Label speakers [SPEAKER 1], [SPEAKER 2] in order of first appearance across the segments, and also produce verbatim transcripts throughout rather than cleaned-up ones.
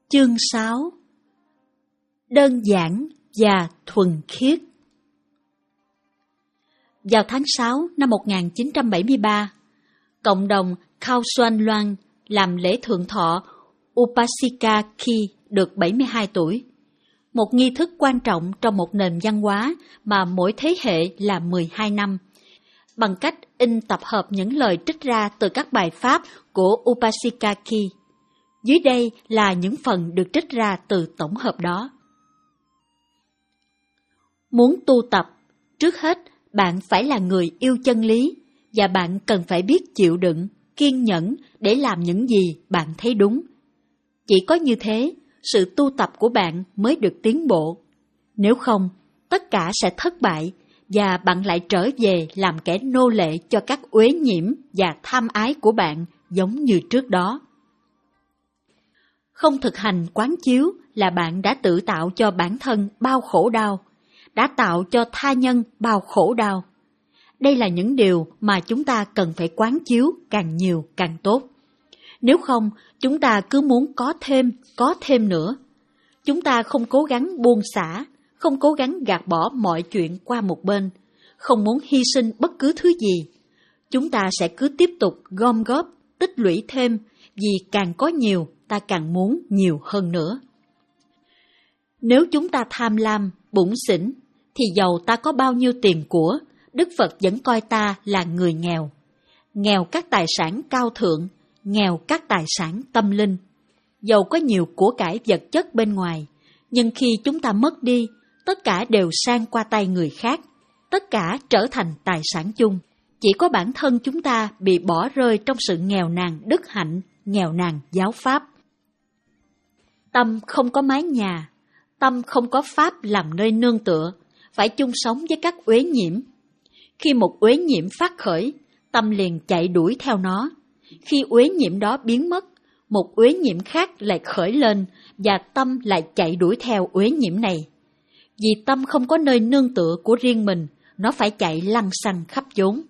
[SPEAKER 1] Chương sáu. Đơn giản và thuần khiết. Vào tháng sáu năm một nghìn chín trăm bảy mươi ba, cộng đồng Khao Soan Loan làm lễ thượng thọ Upasika Khi được bảy mươi hai tuổi, một nghi thức quan trọng trong một nền văn hóa mà mỗi thế hệ là mười hai năm, bằng cách in tập hợp những lời trích ra từ các bài pháp của Upasika Khi. Dưới đây là những phần được trích ra từ tổng hợp đó. Muốn tu tập, trước hết bạn phải là người yêu chân lý, và bạn cần phải biết chịu đựng, kiên nhẫn để làm những gì bạn thấy đúng. Chỉ có như thế, sự tu tập của bạn mới được tiến bộ. Nếu không, tất cả sẽ thất bại, và bạn lại trở về làm kẻ nô lệ cho các uế nhiễm và tham ái của bạn giống như trước đó. Không thực hành quán chiếu là bạn đã tự tạo cho bản thân bao khổ đau, đã tạo cho tha nhân bao khổ đau. Đây là những điều mà chúng ta cần phải quán chiếu càng nhiều càng tốt. Nếu không, chúng ta cứ muốn có thêm, có thêm nữa. Chúng ta không cố gắng buông xả, không cố gắng gạt bỏ mọi chuyện qua một bên, không muốn hy sinh bất cứ thứ gì. Chúng ta sẽ cứ tiếp tục gom góp, tích lũy thêm, vì càng có nhiều, ta càng muốn nhiều hơn nữa. Nếu chúng ta tham lam, bủn xỉn, thì dầu ta có bao nhiêu tiền của, Đức Phật vẫn coi ta là người nghèo. Nghèo các tài sản cao thượng, nghèo các tài sản tâm linh. Dầu có nhiều của cải vật chất bên ngoài, nhưng khi chúng ta mất đi, tất cả đều sang qua tay người khác, tất cả trở thành tài sản chung. Chỉ có bản thân chúng ta bị bỏ rơi trong sự nghèo nàn đức hạnh, nghèo nàn giáo pháp. Tâm không có mái nhà, tâm không có pháp làm nơi nương tựa, phải chung sống với các uế nhiễm. Khi một uế nhiễm phát khởi, tâm liền chạy đuổi theo nó. Khi uế nhiễm đó biến mất, một uế nhiễm khác lại khởi lên, và tâm lại chạy đuổi theo uế nhiễm này. Vì tâm không có nơi nương tựa của riêng mình, nó phải chạy lăng xăng khắp chốn.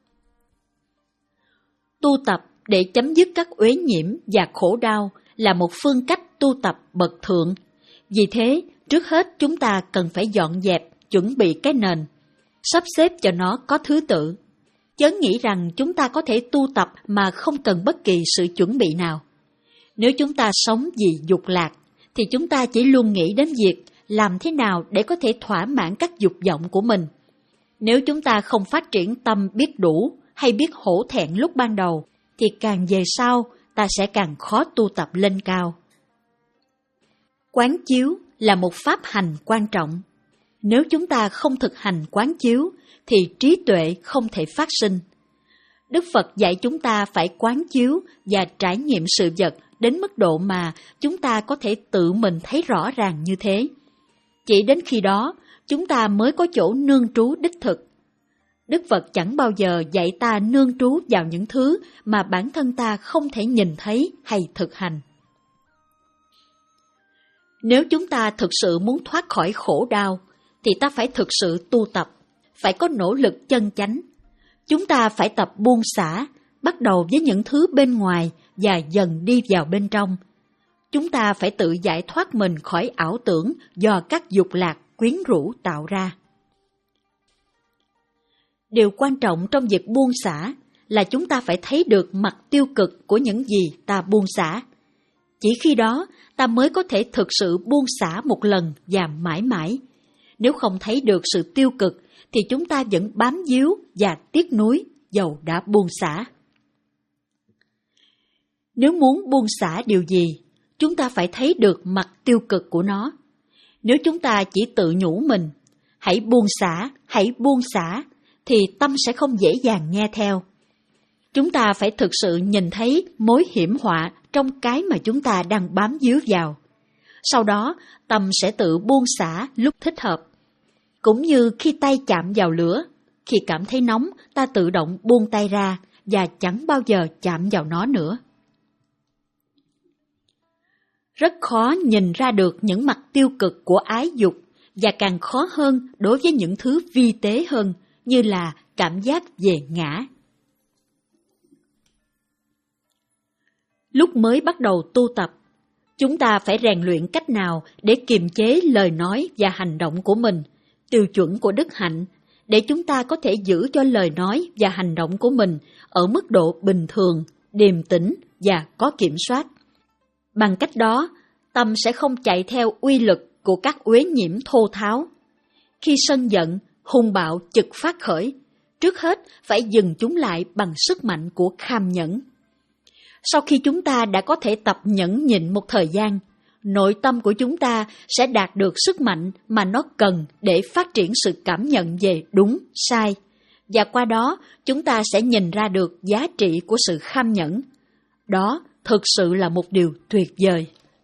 [SPEAKER 1] Tu tập để chấm dứt các uế nhiễm và khổ đau là một phương cách tu tập bậc thượng. Vì thế, trước hết chúng ta cần phải dọn dẹp, chuẩn bị cái nền, sắp xếp cho nó có thứ tự. Chớ nghĩ rằng chúng ta có thể tu tập mà không cần bất kỳ sự chuẩn bị nào. Nếu chúng ta sống vì dục lạc, thì chúng ta chỉ luôn nghĩ đến việc làm thế nào để có thể thỏa mãn các dục vọng của mình. Nếu chúng ta không phát triển tâm biết đủ hay biết hổ thẹn lúc ban đầu, thì càng về sau ta sẽ càng khó tu tập lên cao. Quán chiếu là một pháp hành quan trọng. Nếu chúng ta không thực hành quán chiếu, thì trí tuệ không thể phát sinh. Đức Phật dạy chúng ta phải quán chiếu và trải nghiệm sự vật đến mức độ mà chúng ta có thể tự mình thấy rõ ràng như thế. Chỉ đến khi đó, chúng ta mới có chỗ nương trú đích thực. Đức Phật chẳng bao giờ dạy ta nương trú vào những thứ mà bản thân ta không thể nhìn thấy hay thực hành. Nếu chúng ta thực sự muốn thoát khỏi khổ đau, thì ta phải thực sự tu tập, phải có nỗ lực chân chánh. Chúng ta phải tập buông xả, bắt đầu với những thứ bên ngoài và dần đi vào bên trong. Chúng ta phải tự giải thoát mình khỏi ảo tưởng do các dục lạc quyến rũ tạo ra. Điều quan trọng trong việc buông xả là chúng ta phải thấy được mặt tiêu cực của những gì ta buông xả. Chỉ khi đó ta mới có thể thực sự buông xả một lần và mãi mãi. Nếu không thấy được sự tiêu cực, thì chúng ta vẫn bám víu và tiếc nuối dầu đã buông xả. Nếu muốn buông xả điều gì, chúng ta phải thấy được mặt tiêu cực của nó. Nếu chúng ta chỉ tự nhủ mình, hãy buông xả, hãy buông xả, thì tâm sẽ không dễ dàng nghe theo. Chúng ta phải thực sự nhìn thấy mối hiểm họa trong cái mà chúng ta đang bám víu vào. Sau đó, tâm sẽ tự buông xả lúc thích hợp. Cũng như khi tay chạm vào lửa, khi cảm thấy nóng, ta tự động buông tay ra và chẳng bao giờ chạm vào nó nữa. Rất khó nhìn ra được những mặt tiêu cực của ái dục, và càng khó hơn đối với những thứ vi tế hơn, như là cảm giác về ngã. Lúc mới bắt đầu tu tập, Chúng ta phải rèn luyện cách nào để kiềm chế lời nói và hành động của mình, tiêu chuẩn của đức hạnh, để chúng ta có thể giữ cho lời nói và hành động của mình ở mức độ bình thường, điềm tĩnh và có kiểm soát. Bằng cách đó, tâm sẽ không chạy theo uy lực của các uế nhiễm thô tháo. Khi sân giận, hung bạo chực phát khởi, trước hết phải dừng chúng lại bằng sức mạnh của kham nhẫn. Sau khi chúng ta đã có thể tập nhẫn nhịn một thời gian, nội tâm của chúng ta sẽ đạt được sức mạnh mà nó cần để phát triển sự cảm nhận về đúng, sai. Và qua đó, chúng ta sẽ nhìn ra được giá trị của sự kham nhẫn. Đó thực sự là một điều tuyệt vời.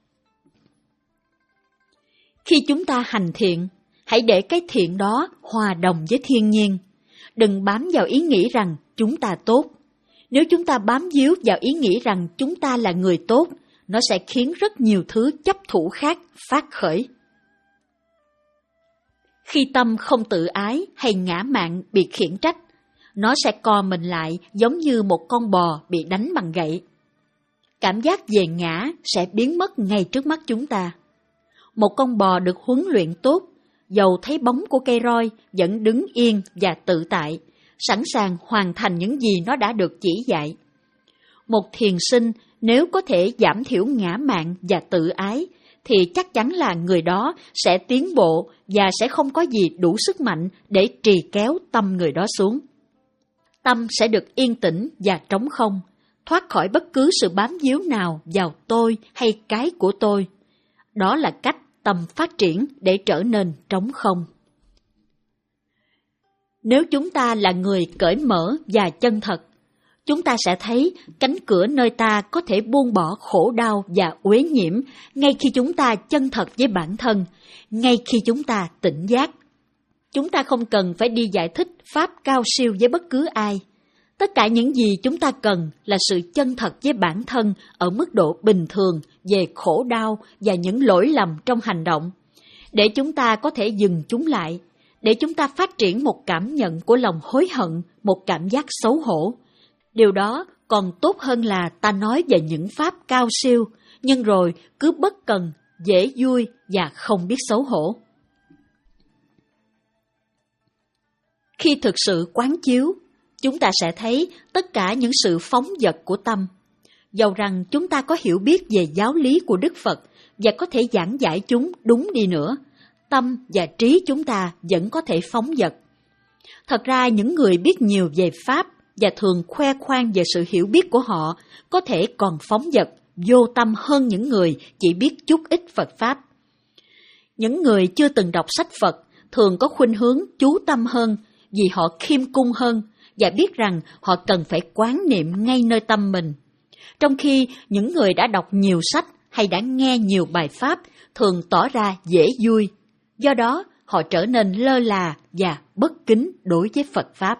[SPEAKER 1] Khi chúng ta hành thiện, hãy để cái thiện đó hòa đồng với thiên nhiên. Đừng bám vào ý nghĩ rằng chúng ta tốt. Nếu chúng ta bám víu vào ý nghĩ rằng chúng ta là người tốt, nó sẽ khiến rất nhiều thứ chấp thủ khác phát khởi. Khi tâm không tự ái hay ngã mạn bị khiển trách, nó sẽ co mình lại giống như một con bò bị đánh bằng gậy. Cảm giác về ngã sẽ biến mất ngay trước mắt chúng ta. Một con bò được huấn luyện tốt, dầu thấy bóng của cây roi vẫn đứng yên và tự tại, sẵn sàng hoàn thành những gì nó đã được chỉ dạy. Một thiền sinh nếu có thể giảm thiểu ngã mạn và tự ái, thì chắc chắn là người đó sẽ tiến bộ và sẽ không có gì đủ sức mạnh để trì kéo tâm người đó xuống. Tâm sẽ được yên tĩnh và trống không, thoát khỏi bất cứ sự bám víu nào vào tôi hay cái của tôi. Đó là cách tâm phát triển để trở nên trống không. Nếu chúng ta là người cởi mở và chân thật, chúng ta sẽ thấy cánh cửa nơi ta có thể buông bỏ khổ đau và uế nhiễm ngay khi chúng ta chân thật với bản thân, ngay khi chúng ta tỉnh giác. Chúng ta không cần phải đi giải thích pháp cao siêu với bất cứ ai. Tất cả những gì chúng ta cần là sự chân thật với bản thân ở mức độ bình thường về khổ đau và những lỗi lầm trong hành động, để chúng ta có thể dừng chúng lại, để chúng ta phát triển một cảm nhận của lòng hối hận, một cảm giác xấu hổ. Điều đó còn tốt hơn là ta nói về những pháp cao siêu, nhưng rồi cứ bất cần, dễ vui và không biết xấu hổ. Khi thực sự quán chiếu, chúng ta sẽ thấy tất cả những sự phóng dật của tâm. Dầu rằng chúng ta có hiểu biết về giáo lý của Đức Phật và có thể giảng giải chúng đúng đi nữa, tâm và trí chúng ta vẫn có thể phóng dật. Thật ra những người biết nhiều về Pháp và thường khoe khoang về sự hiểu biết của họ có thể còn phóng dật, vô tâm hơn những người chỉ biết chút ít Phật Pháp. Những người chưa từng đọc sách Phật thường có khuynh hướng chú tâm hơn vì họ khiêm cung hơn và biết rằng họ cần phải quán niệm ngay nơi tâm mình. Trong khi những người đã đọc nhiều sách hay đã nghe nhiều bài Pháp thường tỏ ra dễ vui, do đó họ trở nên lơ là và bất kính đối với Phật Pháp.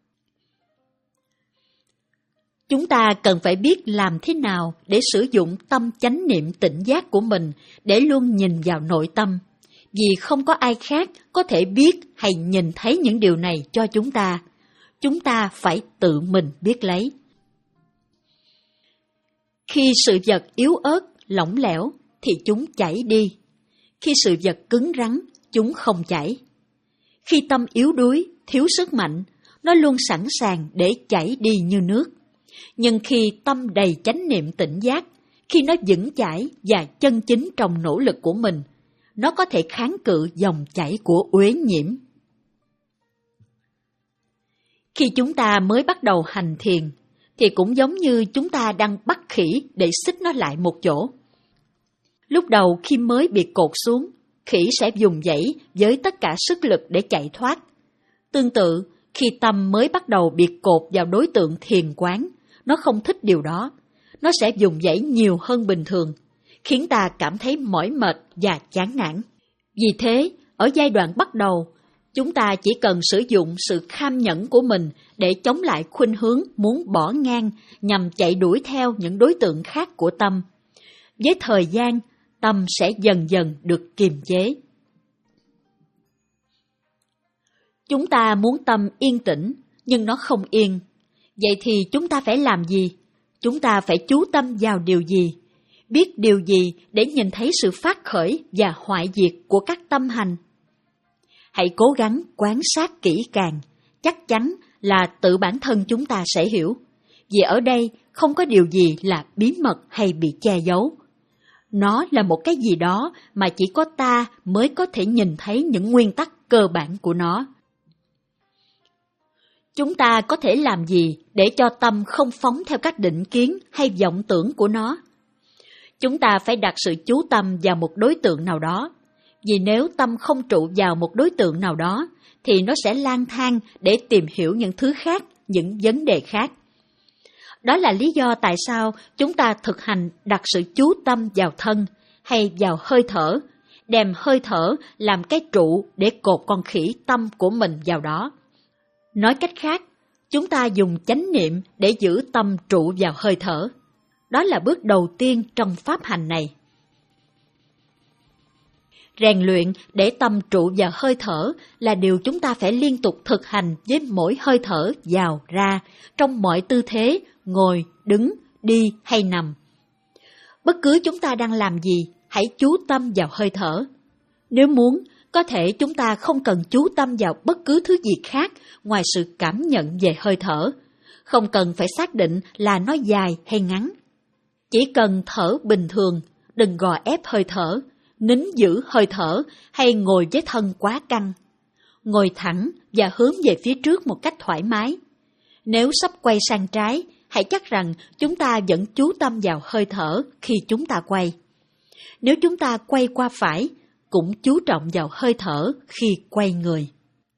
[SPEAKER 1] Chúng ta cần phải biết làm thế nào để sử dụng tâm chánh niệm tỉnh giác của mình để luôn nhìn vào nội tâm, vì không có ai khác có thể biết hay nhìn thấy những điều này cho chúng ta. Chúng ta phải tự mình biết lấy. Khi sự vật yếu ớt, lỏng lẻo thì chúng chảy đi. Khi sự vật cứng rắn, chúng không chảy. Khi tâm yếu đuối, thiếu sức mạnh, nó luôn sẵn sàng để chảy đi như nước. Nhưng khi tâm đầy chánh niệm tỉnh giác, khi nó vững chãi và chân chính trong nỗ lực của mình, nó có thể kháng cự dòng chảy của uế nhiễm. Khi chúng ta mới bắt đầu hành thiền, thì cũng giống như chúng ta đang bắt khỉ để xích nó lại một chỗ. Lúc đầu khi mới bị cột xuống, khỉ sẽ vùng vẫy với tất cả sức lực để chạy thoát. Tương tự, khi tâm mới bắt đầu bị cột vào đối tượng thiền quán, nó không thích điều đó. Nó sẽ vùng vẫy nhiều hơn bình thường, khiến ta cảm thấy mỏi mệt và chán nản. Vì thế, ở giai đoạn bắt đầu, chúng ta chỉ cần sử dụng sự kham nhẫn của mình để chống lại khuynh hướng muốn bỏ ngang nhằm chạy đuổi theo những đối tượng khác của tâm. Với thời gian, tâm sẽ dần dần được kiềm chế. Chúng ta muốn tâm yên tĩnh, nhưng nó không yên. Vậy thì chúng ta phải làm gì? Chúng ta phải chú tâm vào điều gì? Biết điều gì để nhìn thấy sự phát khởi và hoại diệt của các tâm hành? Hãy cố gắng quan sát kỹ càng, chắc chắn là tự bản thân chúng ta sẽ hiểu. Vì ở đây không có điều gì là bí mật hay bị che giấu. Nó là một cái gì đó mà chỉ có ta mới có thể nhìn thấy những nguyên tắc cơ bản của nó. Chúng ta có thể làm gì để cho tâm không phóng theo các định kiến hay vọng tưởng của nó? Chúng ta phải đặt sự chú tâm vào một đối tượng nào đó. Vì nếu tâm không trụ vào một đối tượng nào đó, thì nó sẽ lang thang để tìm hiểu những thứ khác, những vấn đề khác. Đó là lý do tại sao chúng ta thực hành đặt sự chú tâm vào thân hay vào hơi thở, đem hơi thở làm cái trụ để cột con khỉ tâm của mình vào đó. Nói cách khác, chúng ta dùng chánh niệm để giữ tâm trụ vào hơi thở. Đó là bước đầu tiên trong pháp hành này. Rèn luyện để tâm trụ vào hơi thở là điều chúng ta phải liên tục thực hành với mỗi hơi thở vào ra, trong mọi tư thế, ngồi, đứng, đi hay nằm. Bất cứ chúng ta đang làm gì, hãy chú tâm vào hơi thở. Nếu muốn, có thể chúng ta không cần chú tâm vào bất cứ thứ gì khác ngoài sự cảm nhận về hơi thở. Không cần phải xác định là nó dài hay ngắn. Chỉ cần thở bình thường, đừng gò ép hơi thở, nín giữ hơi thở hay ngồi với thân quá căng. Ngồi thẳng và hướng về phía trước một cách thoải mái. Nếu sắp quay sang trái, hãy chắc rằng chúng ta vẫn chú tâm vào hơi thở khi chúng ta quay. Nếu chúng ta quay qua phải, cũng chú trọng vào hơi thở khi quay người.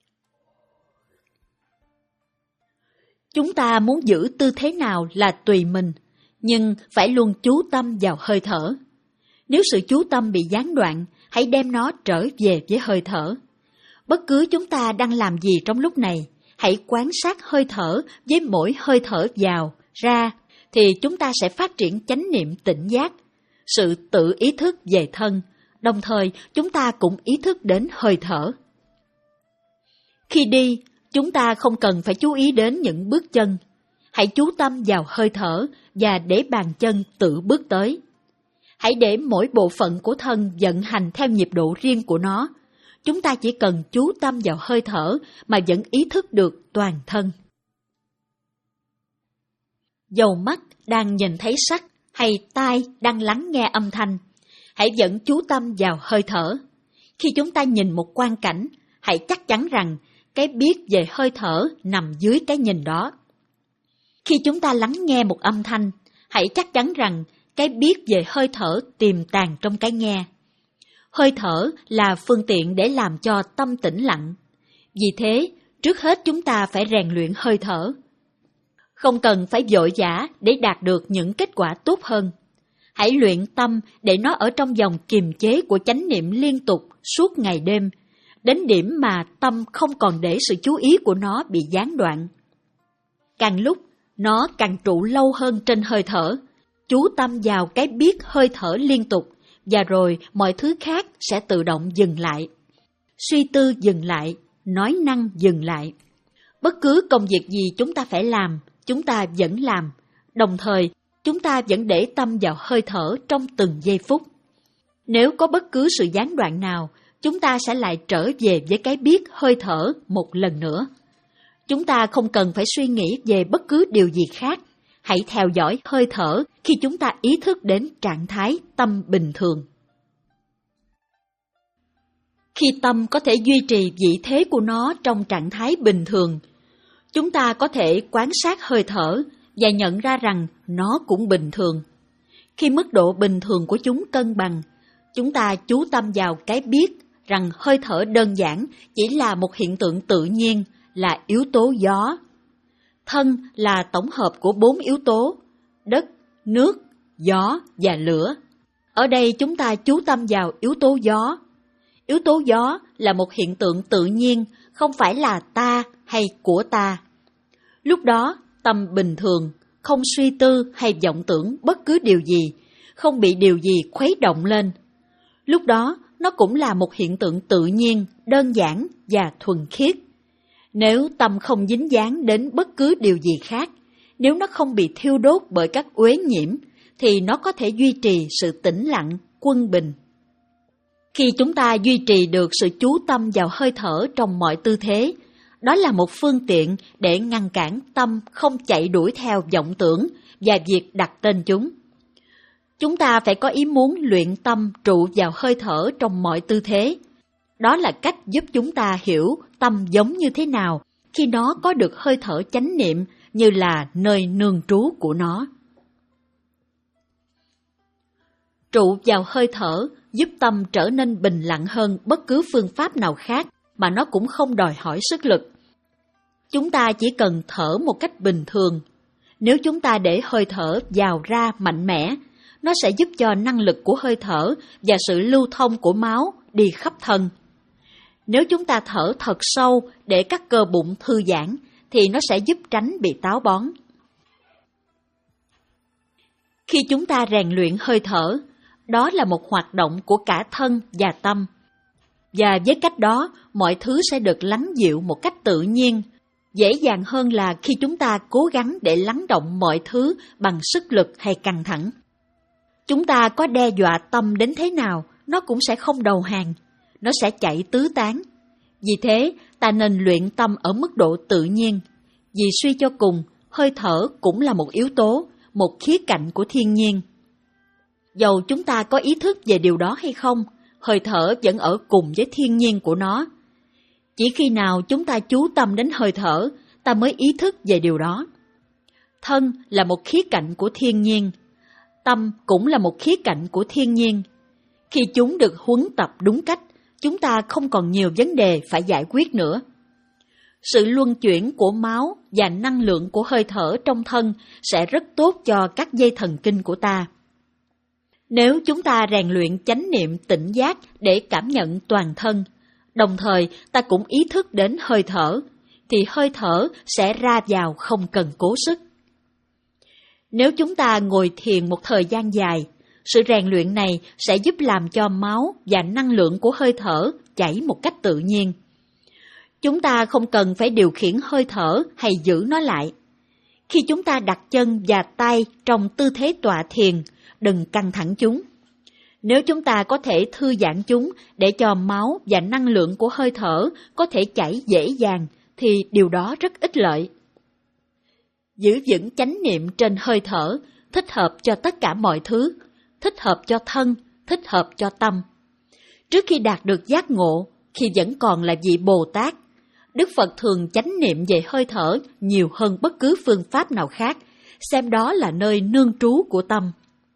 [SPEAKER 1] Chúng ta muốn giữ tư thế nào là tùy mình, nhưng phải luôn chú tâm vào hơi thở. Nếu sự chú tâm bị gián đoạn, hãy đem nó trở về với hơi thở. Bất cứ chúng ta đang làm gì trong lúc này, hãy quan sát hơi thở với mỗi hơi thở vào, ra, thì chúng ta sẽ phát triển chánh niệm tỉnh giác, sự tự ý thức về thân, đồng thời chúng ta cũng ý thức đến hơi thở. Khi đi, chúng ta không cần phải chú ý đến những bước chân. Hãy chú tâm vào hơi thở và để bàn chân tự bước tới. Hãy để mỗi bộ phận của thân vận hành theo nhịp độ riêng của nó. Chúng ta chỉ cần chú tâm vào hơi thở mà vẫn ý thức được toàn thân. Dầu mắt đang nhìn thấy sắc hay tai đang lắng nghe âm thanh, hãy vẫn chú tâm vào hơi thở. Khi chúng ta nhìn một quang cảnh, hãy chắc chắn rằng cái biết về hơi thở nằm dưới cái nhìn đó. Khi chúng ta lắng nghe một âm thanh, hãy chắc chắn rằng cái biết về hơi thở tiềm tàng trong cái nghe. Hơi thở là phương tiện để làm cho tâm tĩnh lặng. Vì thế, trước hết chúng ta phải rèn luyện hơi thở. Không cần phải vội vã để đạt được những kết quả tốt hơn. Hãy luyện tâm để nó ở trong vòng kiềm chế của chánh niệm liên tục suốt ngày đêm, đến điểm mà tâm không còn để sự chú ý của nó bị gián đoạn. Càng lúc, nó càng trụ lâu hơn trên hơi thở. Chú tâm vào cái biết hơi thở liên tục, và rồi mọi thứ khác sẽ tự động dừng lại. Suy tư dừng lại, nói năng dừng lại. Bất cứ công việc gì chúng ta phải làm, chúng ta vẫn làm. Đồng thời, chúng ta vẫn để tâm vào hơi thở trong từng giây phút. Nếu có bất cứ sự gián đoạn nào, chúng ta sẽ lại trở về với cái biết hơi thở một lần nữa. Chúng ta không cần phải suy nghĩ về bất cứ điều gì khác. Hãy theo dõi hơi thở khi chúng ta ý thức đến trạng thái tâm bình thường. Khi tâm có thể duy trì vị thế của nó trong trạng thái bình thường, chúng ta có thể quan sát hơi thở và nhận ra rằng nó cũng bình thường. Khi mức độ bình thường của chúng cân bằng, chúng ta chú tâm vào cái biết rằng hơi thở đơn giản chỉ là một hiện tượng tự nhiên, là yếu tố gió. Thân là tổng hợp của bốn yếu tố: đất, nước, gió và lửa. Ở đây chúng ta chú tâm vào yếu tố gió. Yếu tố gió là một hiện tượng tự nhiên, không phải là ta hay của ta. Lúc đó, tâm bình thường, không suy tư hay vọng tưởng bất cứ điều gì, không bị điều gì khuấy động lên. Lúc đó, nó cũng là một hiện tượng tự nhiên, đơn giản và thuần khiết. Nếu tâm không dính dáng đến bất cứ điều gì khác, nếu nó không bị thiêu đốt bởi các uế nhiễm, thì nó có thể duy trì sự tĩnh lặng, quân bình. Khi chúng ta duy trì được sự chú tâm vào hơi thở trong mọi tư thế, đó là một phương tiện để ngăn cản tâm không chạy đuổi theo vọng tưởng và việc đặt tên chúng. Chúng ta phải có ý muốn luyện tâm trụ vào hơi thở trong mọi tư thế. Đó là cách giúp chúng ta hiểu tâm giống như thế nào khi nó có được hơi thở chánh niệm như là nơi nương trú của nó. Trụ vào hơi thở giúp tâm trở nên bình lặng hơn bất cứ phương pháp nào khác mà nó cũng không đòi hỏi sức lực. Chúng ta chỉ cần thở một cách bình thường. Nếu chúng ta để hơi thở vào ra mạnh mẽ, nó sẽ giúp cho năng lực của hơi thở và sự lưu thông của máu đi khắp thân. Nếu chúng ta thở thật sâu để các cơ bụng thư giãn, thì nó sẽ giúp tránh bị táo bón. Khi chúng ta rèn luyện hơi thở, đó là một hoạt động của cả thân và tâm. Và với cách đó, mọi thứ sẽ được lắng dịu một cách tự nhiên, dễ dàng hơn là khi chúng ta cố gắng để lắng động mọi thứ bằng sức lực hay căng thẳng. Chúng ta có đe dọa tâm đến thế nào, nó cũng sẽ không đầu hàng, nó sẽ chạy tứ tán. Vì thế, ta nên luyện tâm ở mức độ tự nhiên, vì suy cho cùng, hơi thở cũng là một yếu tố, một khía cạnh của thiên nhiên. Dầu chúng ta có ý thức về điều đó hay không, hơi thở vẫn ở cùng với thiên nhiên của nó. Chỉ khi nào chúng ta chú tâm đến hơi thở, ta mới ý thức về điều đó. Thân là một khía cạnh của thiên nhiên, tâm cũng là một khía cạnh của thiên nhiên. Khi chúng được huấn tập đúng cách, chúng ta không còn nhiều vấn đề phải giải quyết nữa. Sự luân chuyển của máu và năng lượng của hơi thở trong thân sẽ rất tốt cho các dây thần kinh của ta. Nếu chúng ta rèn luyện chánh niệm tỉnh giác để cảm nhận toàn thân, đồng thời ta cũng ý thức đến hơi thở, thì hơi thở sẽ ra vào không cần cố sức. Nếu chúng ta ngồi thiền một thời gian dài, sự rèn luyện này sẽ giúp làm cho máu và năng lượng của hơi thở chảy một cách tự nhiên. Chúng ta không cần phải điều khiển hơi thở hay giữ nó lại. Khi chúng ta đặt chân và tay trong tư thế tọa thiền, đừng căng thẳng chúng. Nếu chúng ta có thể thư giãn chúng để cho máu và năng lượng của hơi thở có thể chảy dễ dàng, thì điều đó rất ích lợi. Giữ vững chánh niệm trên hơi thở, thích hợp cho tất cả mọi thứ, thích hợp cho thân, thích hợp cho tâm. Trước khi đạt được giác ngộ, khi vẫn còn là vị Bồ Tát, Đức Phật thường chánh niệm về hơi thở nhiều hơn bất cứ phương pháp nào khác, xem đó là nơi nương trú của tâm.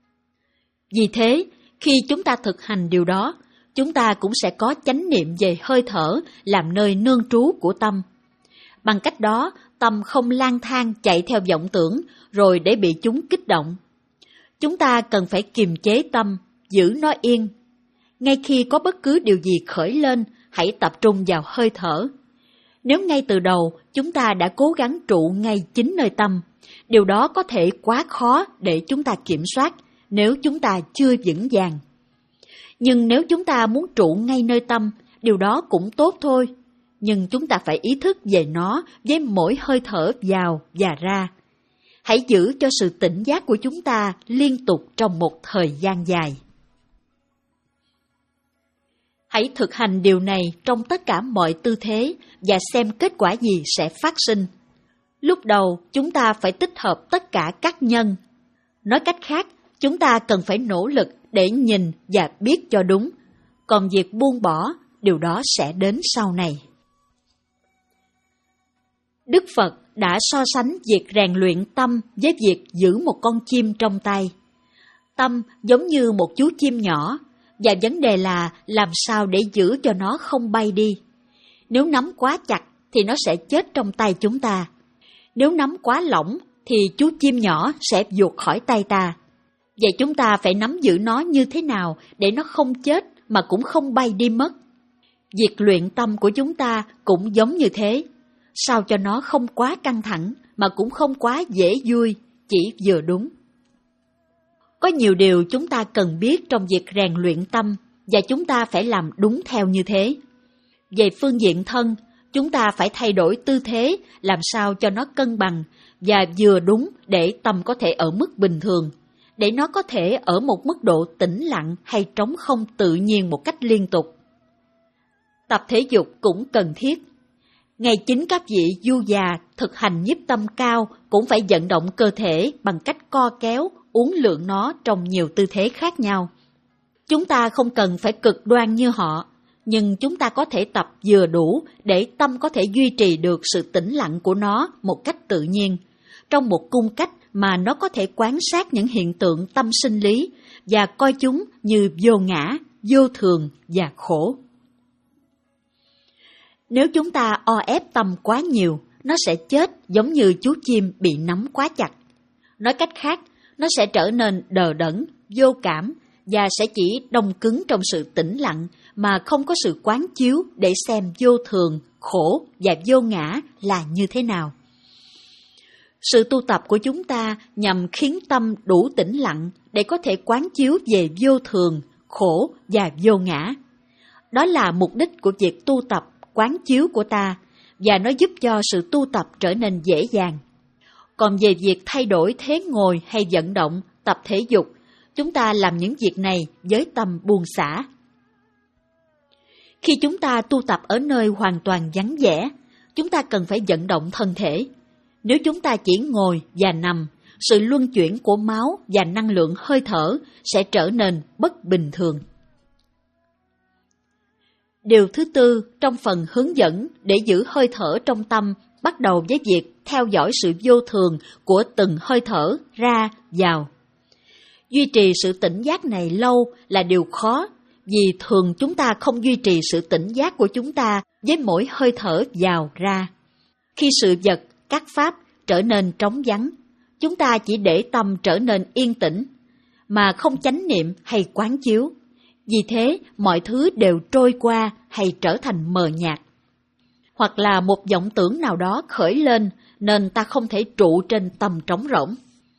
[SPEAKER 1] Vì thế, khi chúng ta thực hành điều đó, chúng ta cũng sẽ có chánh niệm về hơi thở làm nơi nương trú của tâm. Bằng cách đó, tâm không lang thang chạy theo vọng tưởng rồi để bị chúng kích động. Chúng ta cần phải kiềm chế tâm, giữ nó yên. Ngay khi có bất cứ điều gì khởi lên, hãy tập trung vào hơi thở. Nếu ngay từ đầu chúng ta đã cố gắng trụ ngay chính nơi tâm, điều đó có thể quá khó để chúng ta kiểm soát nếu chúng ta chưa vững vàng. Nhưng nếu chúng ta muốn trụ ngay nơi tâm, điều đó cũng tốt thôi. Nhưng chúng ta phải ý thức về nó với mỗi hơi thở vào và ra. Hãy giữ cho sự tỉnh giác của chúng ta liên tục trong một thời gian dài. Hãy thực hành điều này trong tất cả mọi tư thế và xem kết quả gì sẽ phát sinh. Lúc đầu, chúng ta phải tích hợp tất cả các nhân. Nói cách khác, chúng ta cần phải nỗ lực để nhìn và biết cho đúng. Còn việc buông bỏ, điều đó sẽ đến sau này. Đức Phật đã so sánh việc rèn luyện tâm với việc giữ một con chim trong tay. Tâm giống như một chú chim nhỏ, và vấn đề là làm sao để giữ cho nó không bay đi. Nếu nắm quá chặt thì nó sẽ chết trong tay chúng ta. Nếu nắm quá lỏng thì chú chim nhỏ sẽ vụt khỏi tay ta. Vậy chúng ta phải nắm giữ nó như thế nào để nó không chết mà cũng không bay đi mất. Việc luyện tâm của chúng ta cũng giống như thế. Sao cho nó không quá căng thẳng mà cũng không quá dễ vui, chỉ vừa đúng. Có nhiều điều chúng ta cần biết trong việc rèn luyện tâm và chúng ta phải làm đúng theo như thế. Về phương diện thân, chúng ta phải thay đổi tư thế làm sao cho nó cân bằng và vừa đúng để tâm có thể ở mức bình thường, để nó có thể ở một mức độ tĩnh lặng hay trống không tự nhiên một cách liên tục. Tập thể dục cũng cần thiết. Ngay chính các vị du già thực hành nhiếp tâm cao cũng phải vận động cơ thể bằng cách co kéo, uốn lượn nó trong nhiều tư thế khác nhau. Chúng ta không cần phải cực đoan như họ, nhưng chúng ta có thể tập vừa đủ để tâm có thể duy trì được sự tĩnh lặng của nó một cách tự nhiên, trong một cung cách mà nó có thể quan sát những hiện tượng tâm sinh lý và coi chúng như vô ngã, vô thường và khổ. Nếu chúng ta o ép tâm quá nhiều, nó sẽ chết giống như chú chim bị nắm quá chặt. Nói cách khác, nó sẽ trở nên đờ đẫn, vô cảm và sẽ chỉ đông cứng trong sự tĩnh lặng mà không có sự quán chiếu để xem vô thường, khổ và vô ngã là như thế nào. Sự tu tập của chúng ta nhằm khiến tâm đủ tĩnh lặng để có thể quán chiếu về vô thường, khổ và vô ngã. Đó là mục đích của việc tu tập quán chiếu của ta, và nó giúp cho sự tu tập trở nên dễ dàng. Còn về việc thay đổi thế ngồi hay vận động, tập thể dục, chúng ta làm những việc này với tâm buông xả. Khi chúng ta tu tập ở nơi hoàn toàn vắng vẻ, chúng ta cần phải vận động thân thể. Nếu chúng ta chỉ ngồi và nằm, sự luân chuyển của máu và năng lượng hơi thở sẽ trở nên bất bình thường. Điều thứ tư trong phần hướng dẫn để giữ hơi thở trong tâm bắt đầu với việc theo dõi sự vô thường của từng hơi thở ra, vào. Duy trì sự tỉnh giác này lâu là điều khó, vì thường chúng ta không duy trì sự tỉnh giác của chúng ta với mỗi hơi thở vào, ra. Khi sự vật, các pháp trở nên trống vắng, chúng ta chỉ để tâm trở nên yên tĩnh, mà không chánh niệm hay quán chiếu. Vì thế, mọi thứ đều trôi qua hay trở thành mờ nhạt. Hoặc là một vọng tưởng nào đó khởi lên nên ta không thể trụ trên tâm trống rỗng.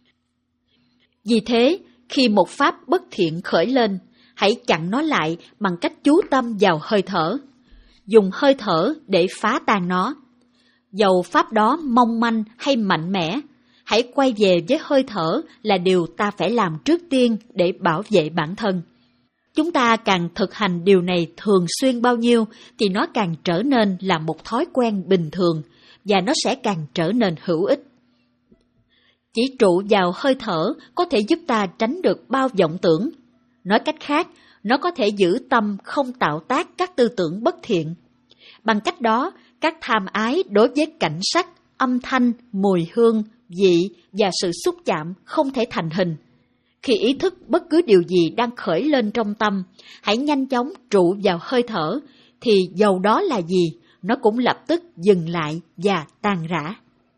[SPEAKER 1] Vì thế, khi một pháp bất thiện khởi lên, hãy chặn nó lại bằng cách chú tâm vào hơi thở. Dùng hơi thở để phá tan nó. Dầu pháp đó mong manh hay mạnh mẽ, hãy quay về với hơi thở là điều ta phải làm trước tiên để bảo vệ bản thân. Chúng ta càng thực hành điều này thường xuyên bao nhiêu thì nó càng trở nên là một thói quen bình thường và nó sẽ càng trở nên hữu ích. Chỉ trụ vào hơi thở có thể giúp ta tránh được bao vọng tưởng. Nói cách khác, nó có thể giữ tâm không tạo tác các tư tưởng bất thiện. Bằng cách đó, các tham ái đối với cảnh sắc, âm thanh, mùi hương, vị và sự xúc chạm không thể thành hình. Khi ý thức bất cứ điều gì đang khởi lên trong tâm, hãy nhanh chóng trụ vào hơi thở, thì dầu đó là gì, nó cũng lập tức dừng lại và tan rã.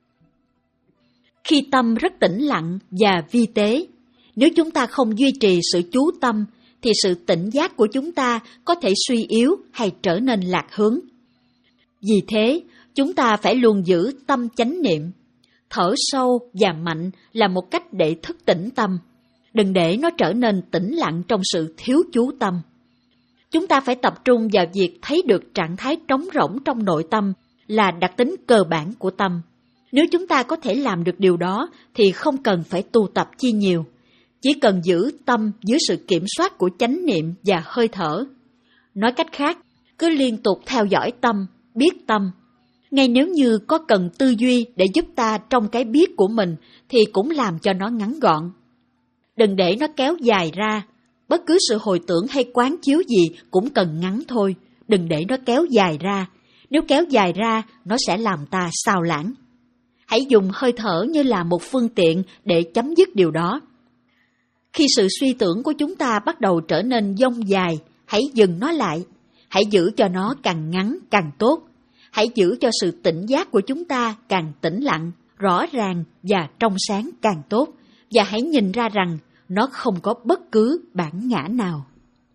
[SPEAKER 1] Khi tâm rất tĩnh lặng và vi tế, nếu chúng ta không duy trì sự chú tâm, thì sự tỉnh giác của chúng ta có thể suy yếu hay trở nên lạc hướng. Vì thế, chúng ta phải luôn giữ tâm chánh niệm. Thở sâu và mạnh là một cách để thức tỉnh tâm. Đừng để nó trở nên tĩnh lặng trong sự thiếu chú tâm. Chúng ta phải tập trung vào việc thấy được trạng thái trống rỗng trong nội tâm là đặc tính cơ bản của tâm. Nếu chúng ta có thể làm được điều đó thì không cần phải tu tập chi nhiều. Chỉ cần giữ tâm dưới sự kiểm soát của chánh niệm và hơi thở. Nói cách khác, cứ liên tục theo dõi tâm, biết tâm. Ngay nếu như có cần tư duy để giúp ta trong cái biết của mình thì cũng làm cho nó ngắn gọn. Đừng để nó kéo dài ra. Bất cứ sự hồi tưởng hay quán chiếu gì cũng cần ngắn thôi. Đừng để nó kéo dài ra. Nếu kéo dài ra, nó sẽ làm ta xao lãng. Hãy dùng hơi thở như là một phương tiện để chấm dứt điều đó. Khi sự suy tưởng của chúng ta bắt đầu trở nên dông dài, hãy dừng nó lại. Hãy giữ cho nó càng ngắn càng tốt. Hãy giữ cho sự tỉnh giác của chúng ta càng tĩnh lặng, rõ ràng và trong sáng càng tốt. Và hãy nhìn ra rằng nó không có bất cứ bản ngã nào.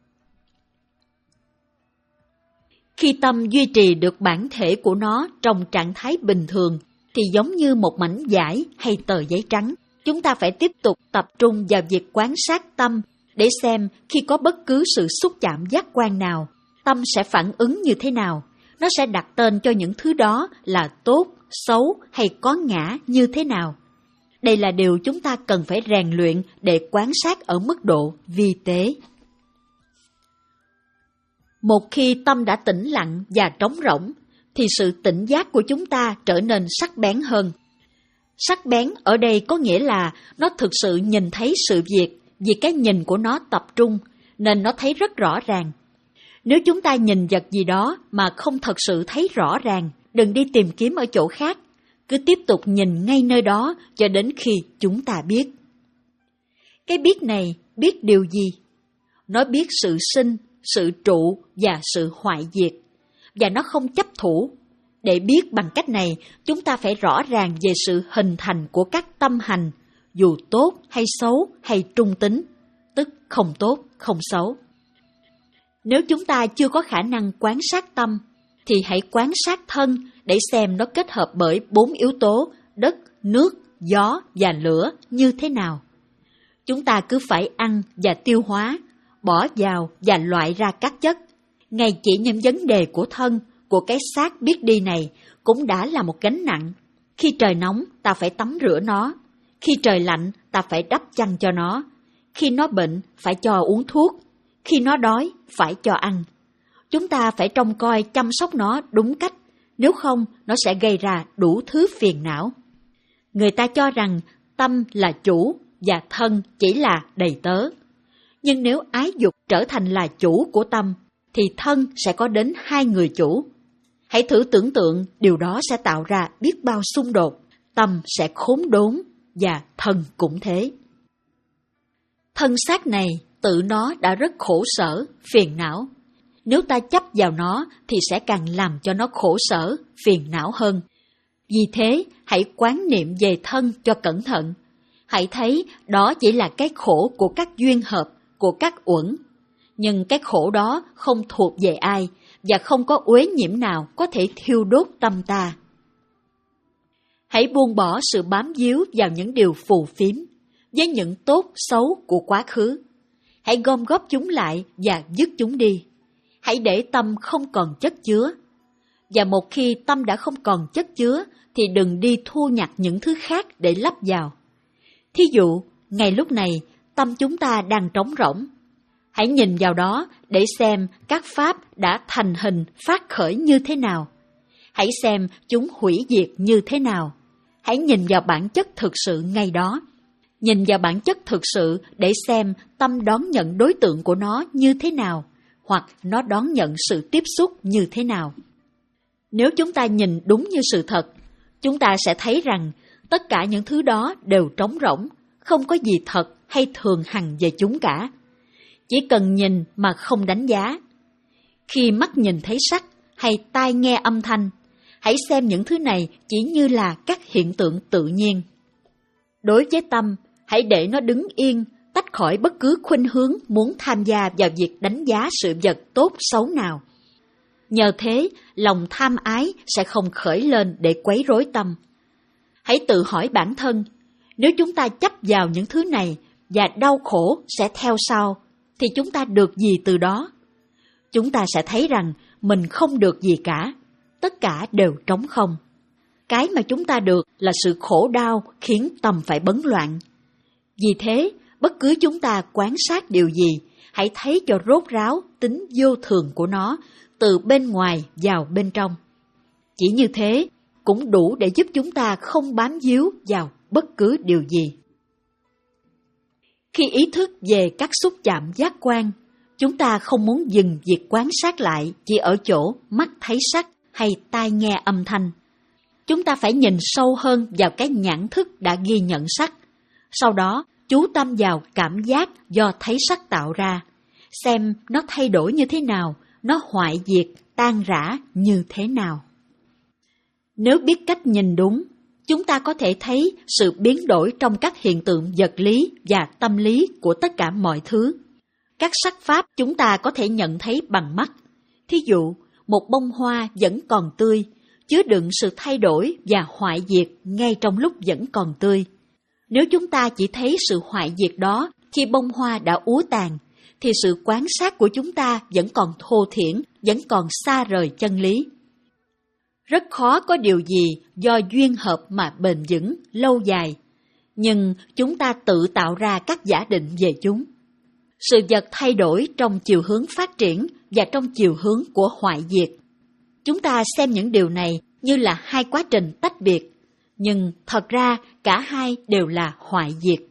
[SPEAKER 1] Khi tâm duy trì được bản thể của nó trong trạng thái bình thường, thì giống như một mảnh vải hay tờ giấy trắng, chúng ta phải tiếp tục tập trung vào việc quan sát tâm để xem khi có bất cứ sự xúc chạm giác quan nào, tâm sẽ phản ứng như thế nào. Nó sẽ đặt tên cho những thứ đó là tốt, xấu hay có ngã như thế nào. Đây là điều chúng ta cần phải rèn luyện để quan sát ở mức độ vi tế. Một khi tâm đã tĩnh lặng và trống rỗng, thì sự tỉnh giác của chúng ta trở nên sắc bén hơn. Sắc bén ở đây có nghĩa là nó thực sự nhìn thấy sự việc, vì cái nhìn của nó tập trung, nên nó thấy rất rõ ràng. Nếu chúng ta nhìn vật gì đó mà không thật sự thấy rõ ràng, đừng đi tìm kiếm ở chỗ khác, cứ tiếp tục nhìn ngay nơi đó cho đến khi chúng ta biết. Cái biết này biết điều gì? Nó biết sự sinh, sự trụ và sự hoại diệt, và nó không chấp thủ. Để biết bằng cách này, chúng ta phải rõ ràng về sự hình thành của các tâm hành, dù tốt hay xấu hay trung tính, tức không tốt, không xấu. Nếu chúng ta chưa có khả năng quan sát tâm, thì hãy quan sát thân để xem nó kết hợp bởi bốn yếu tố đất, nước, gió và lửa như thế nào. Chúng ta cứ phải ăn và tiêu hóa, bỏ vào và loại ra các chất. Ngay chỉ những vấn đề của thân, của cái xác biết đi này cũng đã là một gánh nặng. Khi trời nóng, ta phải tắm rửa nó. Khi trời lạnh, ta phải đắp chăn cho nó. Khi nó bệnh, phải cho uống thuốc. Khi nó đói, phải cho ăn. Chúng ta phải trông coi chăm sóc nó đúng cách, nếu không nó sẽ gây ra đủ thứ phiền não. Người ta cho rằng tâm là chủ và thân chỉ là đầy tớ. Nhưng nếu ái dục trở thành là chủ của tâm, thì thân sẽ có đến hai người chủ. Hãy thử tưởng tượng điều đó sẽ tạo ra biết bao xung đột, tâm sẽ khốn đốn và thân cũng thế. Thân xác này tự nó đã rất khổ sở, phiền não. Nếu ta chấp vào nó thì sẽ càng làm cho nó khổ sở, phiền não hơn. Vì thế, hãy quán niệm về thân cho cẩn thận. Hãy thấy đó chỉ là cái khổ của các duyên hợp, của các uẩn. Nhưng cái khổ đó không thuộc về ai, và không có uế nhiễm nào có thể thiêu đốt tâm ta. Hãy buông bỏ sự bám víu vào những điều phù phiếm, với những tốt xấu của quá khứ. Hãy gom góp chúng lại và dứt chúng đi. Hãy để tâm không còn chất chứa. Và một khi tâm đã không còn chất chứa, thì đừng đi thu nhặt những thứ khác để lắp vào. Thí dụ, ngay lúc này, tâm chúng ta đang trống rỗng. Hãy nhìn vào đó để xem các pháp đã thành hình phát khởi như thế nào. Hãy xem chúng hủy diệt như thế nào. Hãy nhìn vào bản chất thực sự ngay đó. Nhìn vào bản chất thực sự để xem tâm đón nhận đối tượng của nó như thế nào, hoặc nó đón nhận sự tiếp xúc như thế nào. Nếu chúng ta nhìn đúng như sự thật, chúng ta sẽ thấy rằng tất cả những thứ đó đều trống rỗng, không có gì thật hay thường hằng về chúng cả. Chỉ cần nhìn mà không đánh giá. Khi mắt nhìn thấy sắc hay tai nghe âm thanh, hãy xem những thứ này chỉ như là các hiện tượng tự nhiên. Đối với tâm, hãy để nó đứng yên, tách khỏi bất cứ khuynh hướng muốn tham gia vào việc đánh giá sự vật tốt xấu nào. Nhờ thế, lòng tham ái sẽ không khởi lên để quấy rối tâm. Hãy tự hỏi bản thân, nếu chúng ta chấp vào những thứ này và đau khổ sẽ theo sau, thì chúng ta được gì từ đó? Chúng ta sẽ thấy rằng mình không được gì cả, tất cả đều trống không. Cái mà chúng ta được là sự khổ đau khiến tâm phải bấn loạn. Vì thế, bất cứ chúng ta quan sát điều gì, hãy thấy cho rốt ráo tính vô thường của nó từ bên ngoài vào bên trong. Chỉ như thế cũng đủ để giúp chúng ta không bám víu vào bất cứ điều gì. Khi ý thức về các xúc chạm giác quan, chúng ta không muốn dừng việc quan sát lại chỉ ở chỗ mắt thấy sắc hay tai nghe âm thanh. Chúng ta phải nhìn sâu hơn vào cái nhãn thức đã ghi nhận sắc. Sau đó, chú tâm vào cảm giác do thấy sắc tạo ra, xem nó thay đổi như thế nào, nó hoại diệt, tan rã như thế nào. Nếu biết cách nhìn đúng, chúng ta có thể thấy sự biến đổi trong các hiện tượng vật lý và tâm lý của tất cả mọi thứ. Các sắc pháp chúng ta có thể nhận thấy bằng mắt. Thí dụ, một bông hoa vẫn còn tươi, chứa đựng sự thay đổi và hoại diệt ngay trong lúc vẫn còn tươi. Nếu chúng ta chỉ thấy sự hoại diệt đó khi bông hoa đã úa tàn, thì sự quan sát của chúng ta vẫn còn thô thiển, vẫn còn xa rời chân lý. Rất khó có điều gì do duyên hợp mà bền vững, lâu dài. nhưng chúng ta tự tạo ra các giả định về chúng. Sự vật thay đổi trong chiều hướng phát triển và trong chiều hướng của hoại diệt. Chúng ta xem những điều này như là hai quá trình tách biệt, nhưng thật ra cả hai đều là hoại diệt.